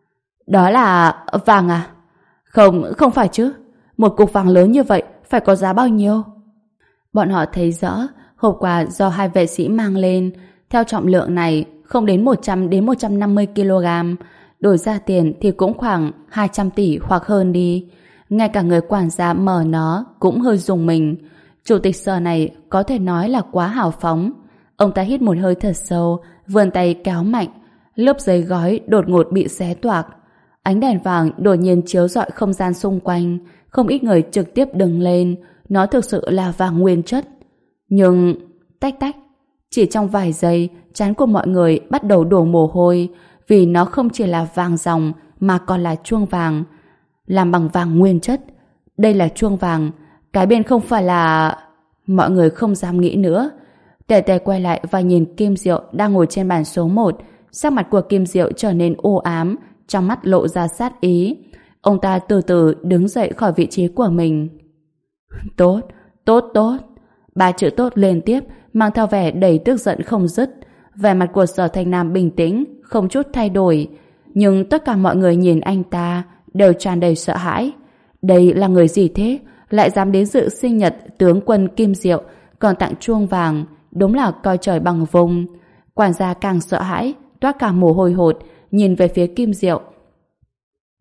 Đó là vàng à? Không, không phải chứ. Một cục vàng lớn như vậy phải có giá bao nhiêu? Bọn họ thấy rõ, hộp quà do hai vệ sĩ mang lên, theo trọng lượng này không đến một trăm đến một trăm năm mươi ki lô gam, đổi ra tiền thì cũng khoảng hai trăm tỷ hoặc hơn đi. Ngay cả người quản gia mở nó cũng hơi rùng mình. Chủ tịch Sở này có thể nói là quá hào phóng. Ông ta hít một hơi thật sâu, vươn tay kéo mạnh, lớp giấy gói đột ngột bị xé toạc. Ánh đèn vàng đột nhiên chiếu rọi không gian xung quanh, không ít người trực tiếp đứng lên. Nó thực sự là vàng nguyên chất. Nhưng tách tách, chỉ trong vài giây, trán của mọi người bắt đầu đổ mồ hôi, vì nó không chỉ là vàng ròng mà còn là chuông vàng, làm bằng vàng nguyên chất. Đây là chuông vàng, cái bên không phải là... Mọi người không dám nghĩ nữa. Tề Tề quay lại và nhìn Kim Diệu đang ngồi trên bàn số một. Sắc mặt của Kim Diệu trở nên u ám, trong mắt lộ ra sát ý. Ông ta từ từ đứng dậy khỏi vị trí của mình. Tốt, tốt, tốt. Ba chữ tốt liên tiếp, mang theo vẻ đầy tức giận không dứt. Vẻ mặt của Sở Thanh Nam bình tĩnh, không chút thay đổi. Nhưng tất cả mọi người nhìn anh ta đều tràn đầy sợ hãi. Đây là người gì thế? Lại dám đến dự sinh nhật tướng quân Kim Diệu, còn tặng chuông vàng, đúng là coi trời bằng vung. Quản gia càng sợ hãi, toát cả mồ hôi hột, nhìn về phía Kim Diệu.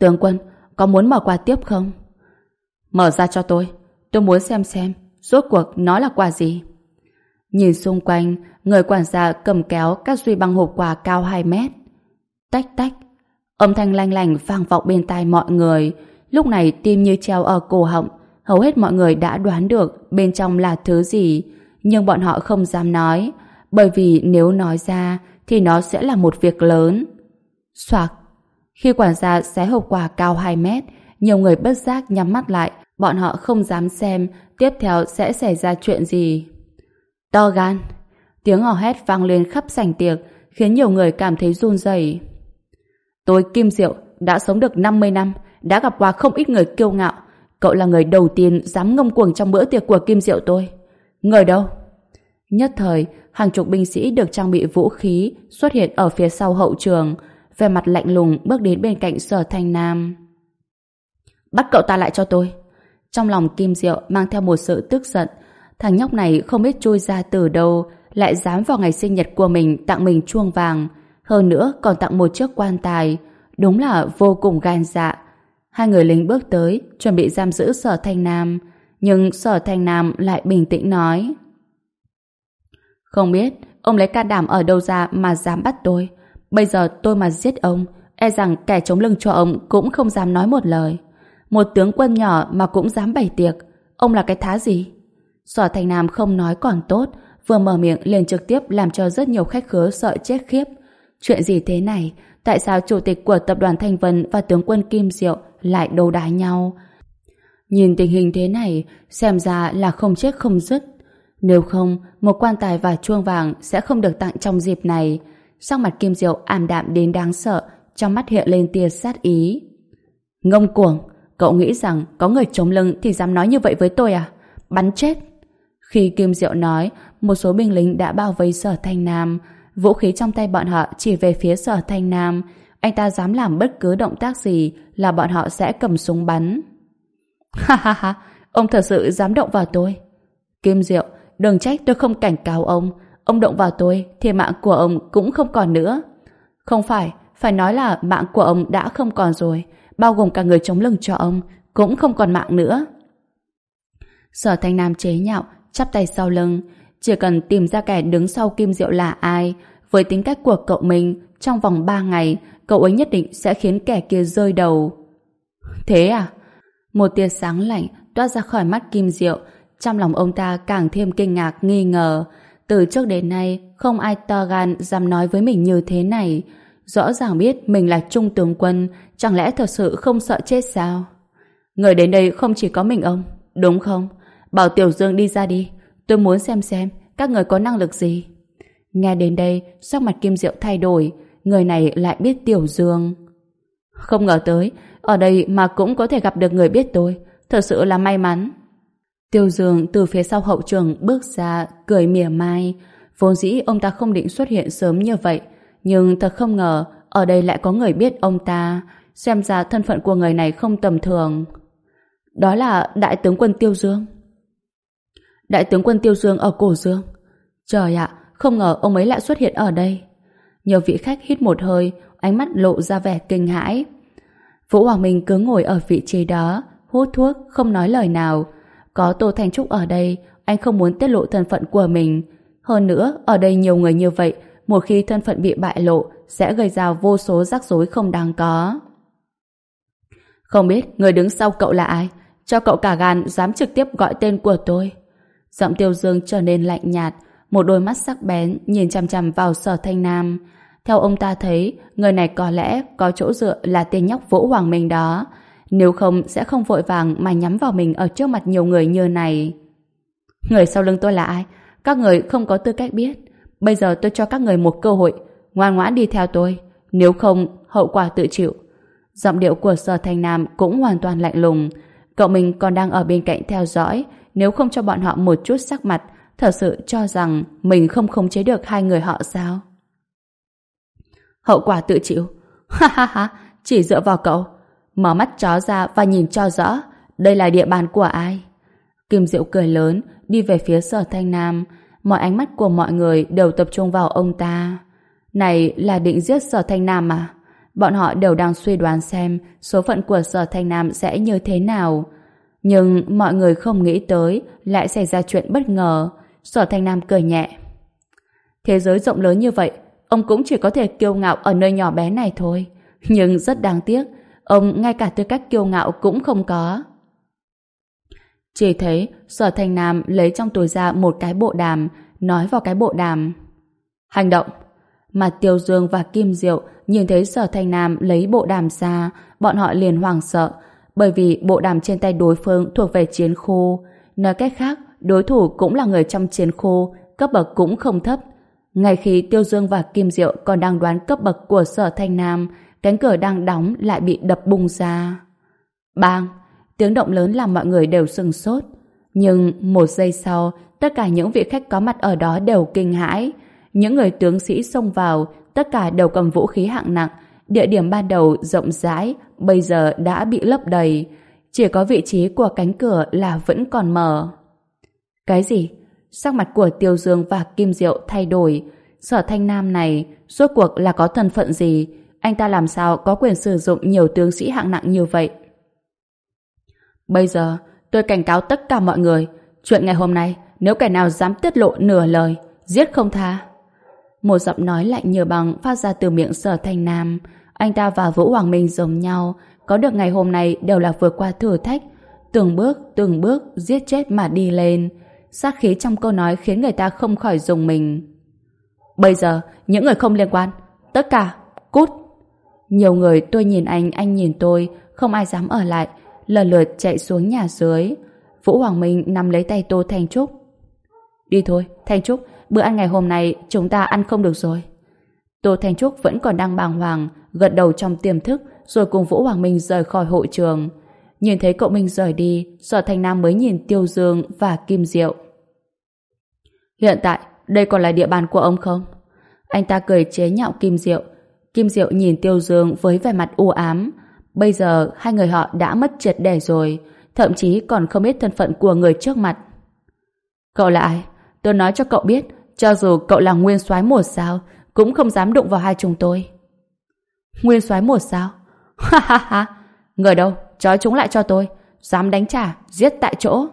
Tướng quân, có muốn mở quà tiếp không? Mở ra cho tôi. Tôi muốn xem xem rốt cuộc nó là quà gì. Nhìn xung quanh, người quản gia cầm kéo các duy băng hộp quà cao hai mét. Tách tách, âm thanh lanh lành vang vọng bên tai mọi người. Lúc này tim như treo ở cổ họng. Hầu hết mọi người đã đoán được bên trong là thứ gì, nhưng bọn họ không dám nói, bởi vì nếu nói ra thì nó sẽ là một việc lớn. Xoạc, khi quản gia xé hộp quà cao hai mét, nhiều người bất giác nhắm mắt lại, bọn họ không dám xem tiếp theo sẽ xảy ra chuyện gì. To gan, tiếng hò hét vang lên khắp sảnh tiệc, khiến nhiều người cảm thấy run rẩy. Tôi Kim Diệu đã sống được năm mươi năm, đã gặp qua không ít người kiêu ngạo. Cậu là người đầu tiên dám ngông cuồng trong bữa tiệc của Kim Diệu tôi. Người đâu? Nhất thời, hàng chục binh sĩ được trang bị vũ khí xuất hiện ở phía sau hậu trường, vẻ mặt lạnh lùng bước đến bên cạnh Sở Thanh Nam. Bắt cậu ta lại cho tôi. Trong lòng Kim Diệu mang theo một sự tức giận. Thằng nhóc này không biết chui ra từ đâu, lại dám vào ngày sinh nhật của mình tặng mình chuông vàng, hơn nữa còn tặng một chiếc quan tài. Đúng là vô cùng gan dạ. Hai người lính bước tới, chuẩn bị giam giữ Sở Thanh Nam, nhưng Sở Thanh Nam lại bình tĩnh nói: Không biết ông lấy can đảm ở đâu ra mà dám bắt tôi. Bây giờ tôi mà giết ông, e rằng kẻ chống lưng cho ông cũng không dám nói một lời. Một tướng quân nhỏ mà cũng dám bày tiệc, ông là cái thá gì? Sở Thanh Nam không nói còn tốt, vừa mở miệng liền trực tiếp làm cho rất nhiều khách khứa sợ chết khiếp. Chuyện gì thế này? Tại sao chủ tịch của tập đoàn Thanh Vân và tướng quân Kim Diệu lại đấu đá nhau? Nhìn tình hình thế này, xem ra là không chết không dứt. Nếu không, một quan tài và chuông vàng sẽ không được tặng trong dịp này. Sắc mặt Kim Diệu ảm đạm đến đáng sợ, trong mắt hiện lên tia sát ý. Ngông cuồng, cậu nghĩ rằng có người chống lưng thì dám nói như vậy với tôi à? Bắn chết! Khi Kim Diệu nói, một số binh lính đã bao vây Sở Thanh Nam. Vũ khí trong tay bọn họ chỉ về phía Sở Thanh Nam. Anh ta dám làm bất cứ động tác gì là bọn họ sẽ cầm súng bắn. Ha ha ha, ông thật sự dám động vào tôi. Kim Diệu, đừng trách tôi không cảnh cáo ông. Ông động vào tôi thì mạng của ông cũng không còn nữa. Không phải, phải nói là mạng của ông đã không còn rồi, bao gồm cả người chống lưng cho ông cũng không còn mạng nữa. Sở Thanh Nam chế nhạo, chắp tay sau lưng. Chỉ cần tìm ra kẻ đứng sau Kim Diệu là ai, với tính cách của cậu mình, trong vòng ba ngày, cậu ấy nhất định sẽ khiến kẻ kia rơi đầu. Thế à? Một tia sáng lạnh toát ra khỏi mắt Kim Diệu, trong lòng ông ta càng thêm kinh ngạc nghi ngờ. Từ trước đến nay, không ai to gan dám nói với mình như thế này. Rõ ràng biết mình là trung tướng quân, chẳng lẽ thật sự không sợ chết sao? Người đến đây không chỉ có mình ông, đúng không? Bảo Tiểu Dương đi ra đi, tôi muốn xem xem các người có năng lực gì. Nghe đến đây, sắc mặt Kim Diệu thay đổi, người này lại biết Tiểu Dương. Không ngờ tới, ở đây mà cũng có thể gặp được người biết tôi, thật sự là may mắn. Tiểu Dương từ phía sau hậu trường bước ra, cười mỉa mai. Vốn dĩ ông ta không định xuất hiện sớm như vậy, nhưng thật không ngờ ở đây lại có người biết ông ta. Xem ra thân phận của người này không tầm thường. Đó là Đại tướng quân Tiêu Dương. Đại tướng quân Tiêu Dương ở Cổ Dương. Trời ạ, không ngờ ông ấy lại xuất hiện ở đây. Nhiều vị khách hít một hơi, ánh mắt lộ ra vẻ kinh hãi. Vũ Hoàng Minh cứ ngồi ở vị trí đó, hút thuốc, không nói lời nào. Có Tô Thanh Trúc ở đây, anh không muốn tiết lộ thân phận của mình. Hơn nữa, ở đây nhiều người như vậy, một khi thân phận bị bại lộ, sẽ gây ra vô số rắc rối không đáng có. Không biết người đứng sau cậu là ai? Cho cậu cả gan dám trực tiếp gọi tên của tôi. Giọng Tiêu Dương trở nên lạnh nhạt, một đôi mắt sắc bén nhìn chằm chằm vào Sở Thanh Nam. Theo ông ta thấy, người này có lẽ có chỗ dựa là tên nhóc Vũ Hoàng Minh đó. Nếu không sẽ không vội vàng mà nhắm vào mình ở trước mặt nhiều người như này. Người sau lưng tôi là ai? Các người không có tư cách biết. Bây giờ tôi cho các người một cơ hội, ngoan ngoãn đi theo tôi. Nếu không, hậu quả tự chịu. Giọng điệu của Sở Thanh Nam cũng hoàn toàn lạnh lùng. Cậu mình còn đang ở bên cạnh theo dõi. Nếu không cho bọn họ một chút sắc mặt, thật sự cho rằng mình không khống chế được hai người họ sao? Hậu quả tự chịu? Ha ha ha, chỉ dựa vào cậu. Mở mắt chó ra và nhìn cho rõ, đây là địa bàn của ai? Kim Diệu cười lớn, đi về phía Sở Thanh Nam. Mọi ánh mắt của mọi người đều tập trung vào ông ta. Này là định giết Sở Thanh Nam à? Bọn họ đều đang suy đoán xem số phận của Sở Thanh Nam sẽ như thế nào. Nhưng mọi người không nghĩ tới lại xảy ra chuyện bất ngờ. Sở Thanh Nam cười nhẹ. Thế giới rộng lớn như vậy, ông cũng chỉ có thể kiêu ngạo ở nơi nhỏ bé này thôi. Nhưng rất đáng tiếc, ông ngay cả tư cách kiêu ngạo cũng không có. Chỉ thấy Sở Thanh Nam lấy trong túi ra một cái bộ đàm, nói vào cái bộ đàm. Hành động! Mà Tiêu Dương và Kim Diệu nhìn thấy Sở Thanh Nam lấy bộ đàm ra, bọn họ liền hoảng sợ, bởi vì bộ đàm trên tay đối phương thuộc về chiến khu. Nói cách khác, đối thủ cũng là người trong chiến khu, cấp bậc cũng không thấp. Ngay khi Tiêu Dương và Kim Diệu còn đang đoán cấp bậc của Sở Thanh Nam, cánh cửa đang đóng lại bị đập bung ra. Bang! Tiếng động lớn làm mọi người đều sửng sốt. Nhưng một giây sau, tất cả những vị khách có mặt ở đó đều kinh hãi. Những người tướng sĩ xông vào, tất cả đều cầm vũ khí hạng nặng. Địa điểm ban đầu rộng rãi, bây giờ đã bị lấp đầy. Chỉ có vị trí của cánh cửa là vẫn còn mở. Cái gì? Sắc mặt của Tiêu Dương và Kim Diệu thay đổi. Sở Thanh Nam này, rốt cuộc là có thân phận gì? Anh ta làm sao có quyền sử dụng nhiều tướng sĩ hạng nặng như vậy? Bây giờ, tôi cảnh cáo tất cả mọi người, chuyện ngày hôm nay, nếu kẻ nào dám tiết lộ nửa lời, giết không tha. Một giọng nói lạnh như băng phát ra từ miệng Sở Thanh Nam. Anh ta và Vũ Hoàng Minh giống nhau, có được ngày hôm nay đều là vượt qua thử thách, từng bước, từng bước giết chết mà đi lên. Sát khí trong câu nói khiến người ta không khỏi rùng mình. Bây giờ, những người không liên quan, tất cả, cút. Nhiều người tôi nhìn anh, anh nhìn tôi, không ai dám ở lại, lần lượt chạy xuống nhà dưới. Vũ Hoàng Minh nắm lấy tay Tô Thanh Trúc. Đi thôi, Thanh Trúc, bữa ăn ngày hôm nay chúng ta ăn không được rồi. Tô Thanh Trúc vẫn còn đang bàng hoàng, gật đầu trong tiềm thức, rồi cùng Vũ Hoàng Minh rời khỏi hội trường. Nhìn thấy cậu Minh rời đi, Sở Thanh Nam mới nhìn Tiêu Dương và Kim Diệu. Hiện tại, đây còn là địa bàn của ông không? Anh ta cười chế nhạo Kim Diệu. Kim Diệu nhìn Tiêu Dương với vẻ mặt u ám. Bây giờ, hai người họ đã mất triệt để rồi, thậm chí còn không biết thân phận của người trước mặt. Cậu là ai? Tôi nói cho cậu biết, cho dù cậu là nguyên soái một sao, cũng không dám đụng vào hai chúng tôi. Nguyên soái một sao? Ha ha ha! Người đâu? Trói chúng lại cho tôi. Dám đánh trả, giết tại chỗ.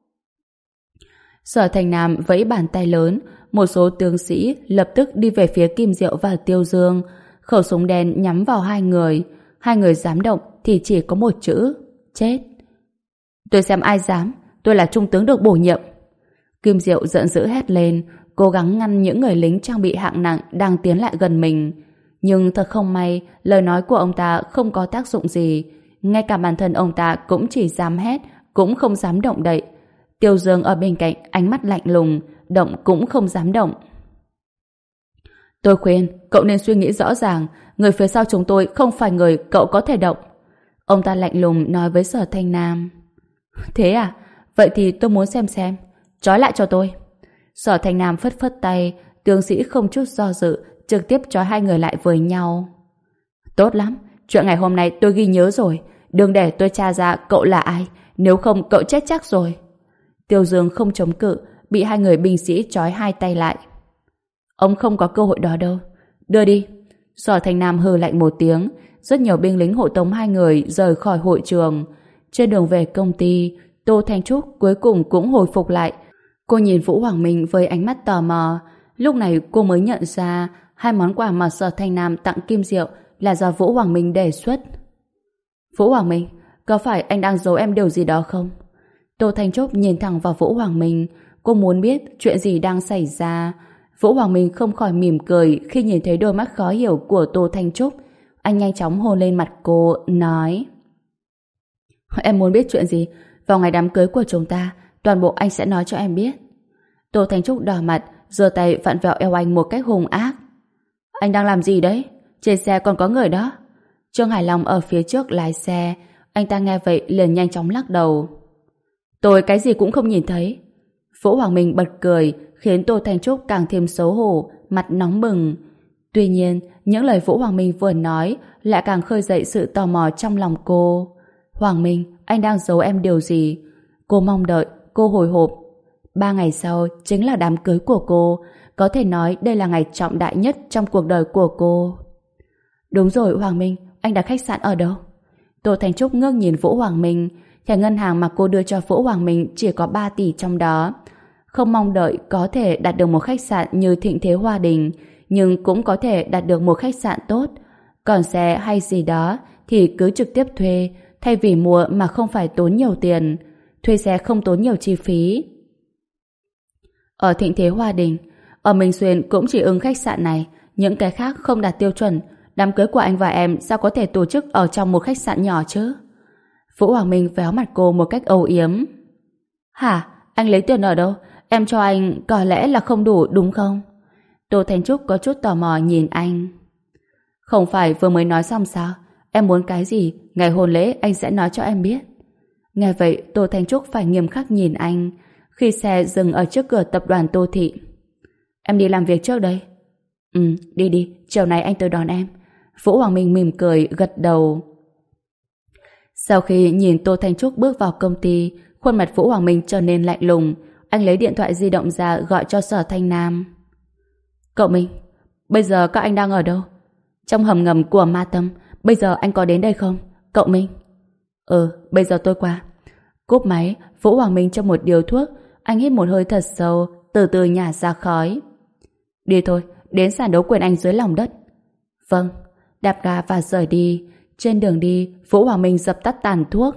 Sở Thành Nam vẫy bàn tay lớn, một số tướng sĩ lập tức đi về phía Kim Diệu và Tiêu Dương, khẩu súng đen nhắm vào hai người. Hai người dám động thì chỉ có một chữ: chết. Tôi xem ai dám, tôi là trung tướng được bổ nhiệm. Kim Diệu giận dữ hét lên, cố gắng ngăn những người lính trang bị hạng nặng đang tiến lại gần mình. Nhưng thật không may, lời nói của ông ta không có tác dụng gì. Ngay cả bản thân ông ta cũng chỉ dám hét, cũng không dám động đậy. Tiêu Dương ở bên cạnh, ánh mắt lạnh lùng, động cũng không dám động. Tôi khuyên, cậu nên suy nghĩ rõ ràng, người phía sau chúng tôi không phải người cậu có thể động. Ông ta lạnh lùng nói với Sở Thanh Nam. Thế à? Vậy thì tôi muốn xem xem. Trói lại cho tôi. Sở Thanh Nam phất phất tay, tướng sĩ không chút do dự, trực tiếp trói hai người lại với nhau. Tốt lắm, chuyện ngày hôm nay tôi ghi nhớ rồi. Đừng để tôi tra ra cậu là ai, nếu không cậu chết chắc rồi. Tiêu Dương không chống cự, bị hai người binh sĩ trói hai tay lại. Ông không có cơ hội đó đâu. Đưa đi. Sở Thanh Nam hừ lạnh một tiếng, rất nhiều binh lính hộ tống hai người rời khỏi hội trường. Trên đường về công ty, Tô Thanh Trúc cuối cùng cũng hồi phục lại. Cô nhìn Vũ Hoàng Minh với ánh mắt tò mò. Lúc này cô mới nhận ra hai món quà mà Sở Thanh Nam tặng Kim Diệu là do Vũ Hoàng Minh đề xuất. Vũ Hoàng Minh, có phải anh đang giấu em điều gì đó không? Tô Thanh Trúc nhìn thẳng vào Vũ Hoàng Minh. Cô muốn biết chuyện gì đang xảy ra. Vũ Hoàng Minh không khỏi mỉm cười khi nhìn thấy đôi mắt khó hiểu của Tô Thanh Trúc. Anh nhanh chóng hôn lên mặt cô, nói: Em muốn biết chuyện gì? Vào ngày đám cưới của chúng ta, toàn bộ anh sẽ nói cho em biết. Tô Thanh Trúc đỏ mặt, giơ tay vặn vẹo eo anh một cách hung ác. Anh đang làm gì đấy? Trên xe còn có người đó. Trương Hải Long ở phía trước lái xe. Anh ta nghe vậy liền nhanh chóng lắc đầu. Tôi cái gì cũng không nhìn thấy. Vũ Hoàng Minh bật cười, khiến Tô Thanh Trúc càng thêm xấu hổ, mặt nóng bừng. Tuy nhiên, những lời Vũ Hoàng Minh vừa nói lại càng khơi dậy sự tò mò trong lòng cô. Hoàng Minh, anh đang giấu em điều gì? Cô mong đợi, cô hồi hộp. Ba ngày sau chính là đám cưới của cô. Có thể nói đây là ngày trọng đại nhất trong cuộc đời của cô. Đúng rồi Hoàng Minh, anh đặt khách sạn ở đâu? Tô Thành Trúc ngước nhìn Vũ Hoàng Minh. Thẻ ngân hàng mà cô đưa cho Vũ Hoàng Minh chỉ có ba tỷ trong đó. Không mong đợi có thể đặt được một khách sạn như Thịnh Thế Hoa Đình, nhưng cũng có thể đặt được một khách sạn tốt. Còn xe hay gì đó thì cứ trực tiếp thuê, thay vì mua mà không phải tốn nhiều tiền. Thuê xe không tốn nhiều chi phí. Ở Thịnh Thế Hoa Đình, ở Minh Xuyên cũng chỉ ưng khách sạn này, những cái khác không đạt tiêu chuẩn. Đám cưới của anh và em sao có thể tổ chức ở trong một khách sạn nhỏ chứ? Vũ Hoàng Minh véo mặt cô một cách âu yếm. Hả? Anh lấy tiền ở đâu? Em cho anh có lẽ là không đủ đúng không? Tô Thành Trúc có chút tò mò nhìn anh. Không phải vừa mới nói xong sao? Em muốn cái gì? Ngày hôn lễ anh sẽ nói cho em biết. Nghe vậy Tô Thành Trúc phải nghiêm khắc nhìn anh. Khi xe dừng ở trước cửa tập đoàn Tô Thị. Em đi làm việc trước đây. Ừ, đi đi, chiều nay anh tới đón em. Vũ Hoàng Minh mỉm cười gật đầu. Sau khi nhìn Tô Thành Trúc bước vào công ty, khuôn mặt Vũ Hoàng Minh trở nên lạnh lùng. Anh lấy điện thoại di động ra gọi cho Sở Thanh Nam. Cậu Minh, bây giờ các anh đang ở đâu? Trong hầm ngầm của Ma Tâm. Bây giờ anh có đến đây không? Cậu Minh. Ừ, bây giờ tôi qua. Cúp máy, Vũ Hoàng Minh cho một điếu thuốc. Anh hít một hơi thật sâu, từ từ nhả ra khói. Đi thôi, đến sàn đấu quyền Anh dưới lòng đất. Vâng. Đạp ga và rời đi. Trên đường đi, Vũ Hoàng Minh dập tắt tàn thuốc.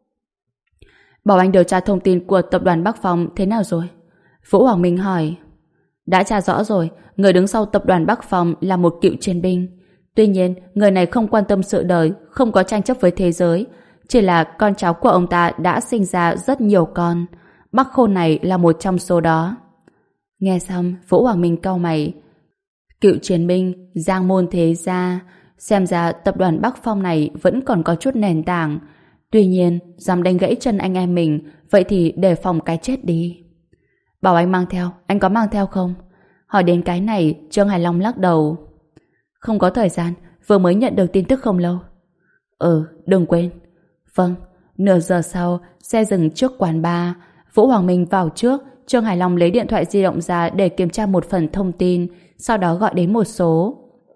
Bảo anh điều tra thông tin của tập đoàn Bắc Phong thế nào rồi? Vũ Hoàng Minh hỏi. Đã tra rõ rồi, người đứng sau tập đoàn Bắc Phong là một cựu chiến binh. Tuy nhiên, người này không quan tâm sự đời, không có tranh chấp với thế giới. Chỉ là con cháu của ông ta đã sinh ra rất nhiều con. Bắc Khôn này là một trong số đó. Nghe xong, Vũ Hoàng Minh cau mày. Cựu chiến binh, giang môn thế gia. Xem ra tập đoàn Bắc Phong này vẫn còn có chút nền tảng. Tuy nhiên, dám đánh gãy chân anh em mình, vậy thì đề phòng cái chết đi. Bảo anh mang theo, anh có mang theo không? Hỏi đến cái này, Trương Hải Long lắc đầu. Không có thời gian, vừa mới nhận được tin tức không lâu. Ừ, đừng quên. Vâng, nửa giờ sau, xe dừng trước quán bar. Vũ Hoàng Minh vào trước, Trương Hải Long lấy điện thoại di động ra để kiểm tra một phần thông tin, sau đó gọi đến một số.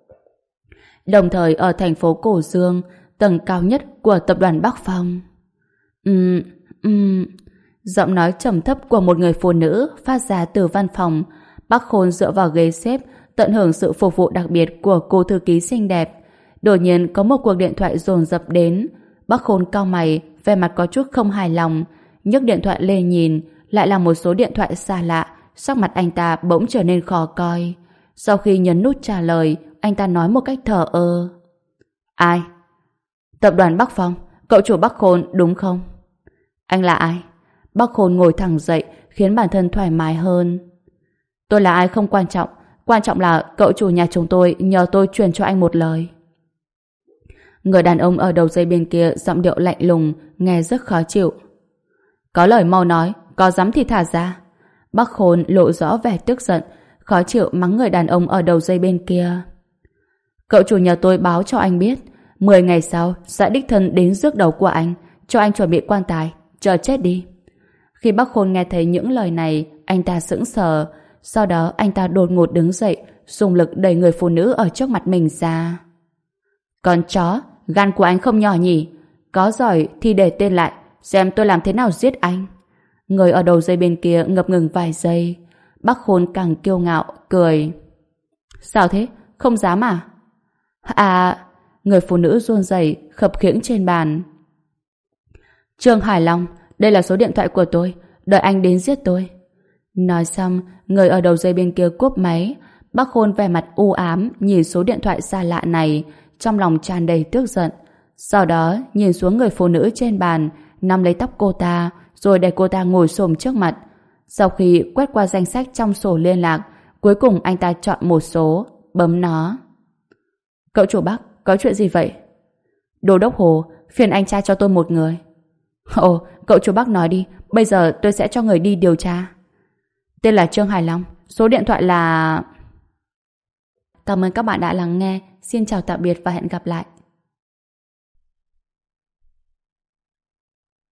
Đồng thời ở thành phố Cổ Dương, tầng cao nhất của tập đoàn Bắc Phong. Ừm, ừm... Giọng nói trầm thấp của một người phụ nữ phát ra từ văn phòng. Bắc Khôn dựa vào ghế xếp, tận hưởng sự phục vụ đặc biệt của cô thư ký xinh đẹp. Đột nhiên có một cuộc điện thoại dồn dập đến. Bắc Khôn cau mày, vẻ mặt có chút không hài lòng, nhấc điện thoại lên nhìn, lại là một số điện thoại xa lạ. Sắc mặt anh ta bỗng trở nên khó coi. Sau khi nhấn nút trả lời, anh ta nói một cách thờ ơ. Ai? Tập đoàn Bắc Phong, cậu chủ Bắc Khôn đúng không? Anh là ai? Bắc Khôn ngồi thẳng dậy, khiến bản thân thoải mái hơn. Tôi là ai không quan trọng, quan trọng là cậu chủ nhà chúng tôi nhờ tôi truyền cho anh một lời. Người đàn ông ở đầu dây bên kia giọng điệu lạnh lùng, nghe rất khó chịu. Có lời mau nói, có dám thì thả ra. Bắc Khôn lộ rõ vẻ tức giận, khó chịu mắng người đàn ông ở đầu dây bên kia. Cậu chủ nhà tôi báo cho anh biết, mười ngày sau sẽ đích thân đến rước đầu của anh, cho anh chuẩn bị quan tài, chờ chết đi. Khi Bắc Khôn nghe thấy những lời này, anh ta sững sờ, sau đó anh ta đột ngột đứng dậy, dùng lực đẩy người phụ nữ ở trước mặt mình ra. Con chó, gan của anh không nhỏ nhỉ? Có giỏi thì để tên lại, xem tôi làm thế nào giết anh. Người ở đầu dây bên kia ngập ngừng vài giây. Bắc Khôn càng kiêu ngạo, cười. Sao thế? Không dám à? À, người phụ nữ run rẩy, khập khiễng trên bàn. Trương Hải Long, đây là số điện thoại của tôi, đợi anh đến giết tôi. Nói xong, người ở đầu dây bên kia cúp máy. Bắc Khôn vẻ mặt u ám nhìn số điện thoại xa lạ này, trong lòng tràn đầy tức giận. Sau đó nhìn xuống người phụ nữ trên bàn, nắm lấy tóc cô ta, rồi để cô ta ngồi xổm trước mặt. Sau khi quét qua danh sách trong sổ liên lạc, cuối cùng anh ta chọn một số, bấm nó. Cậu chủ Bắc, có chuyện gì vậy? Đô đốc Hồ, phiền anh tra cho tôi một người. Ồ, cậu chủ Bắc nói đi, bây giờ tôi sẽ cho người đi điều tra. Tên là Trương Hải Long, số điện thoại là... Cảm ơn các bạn đã lắng nghe. Xin chào tạm biệt và hẹn gặp lại.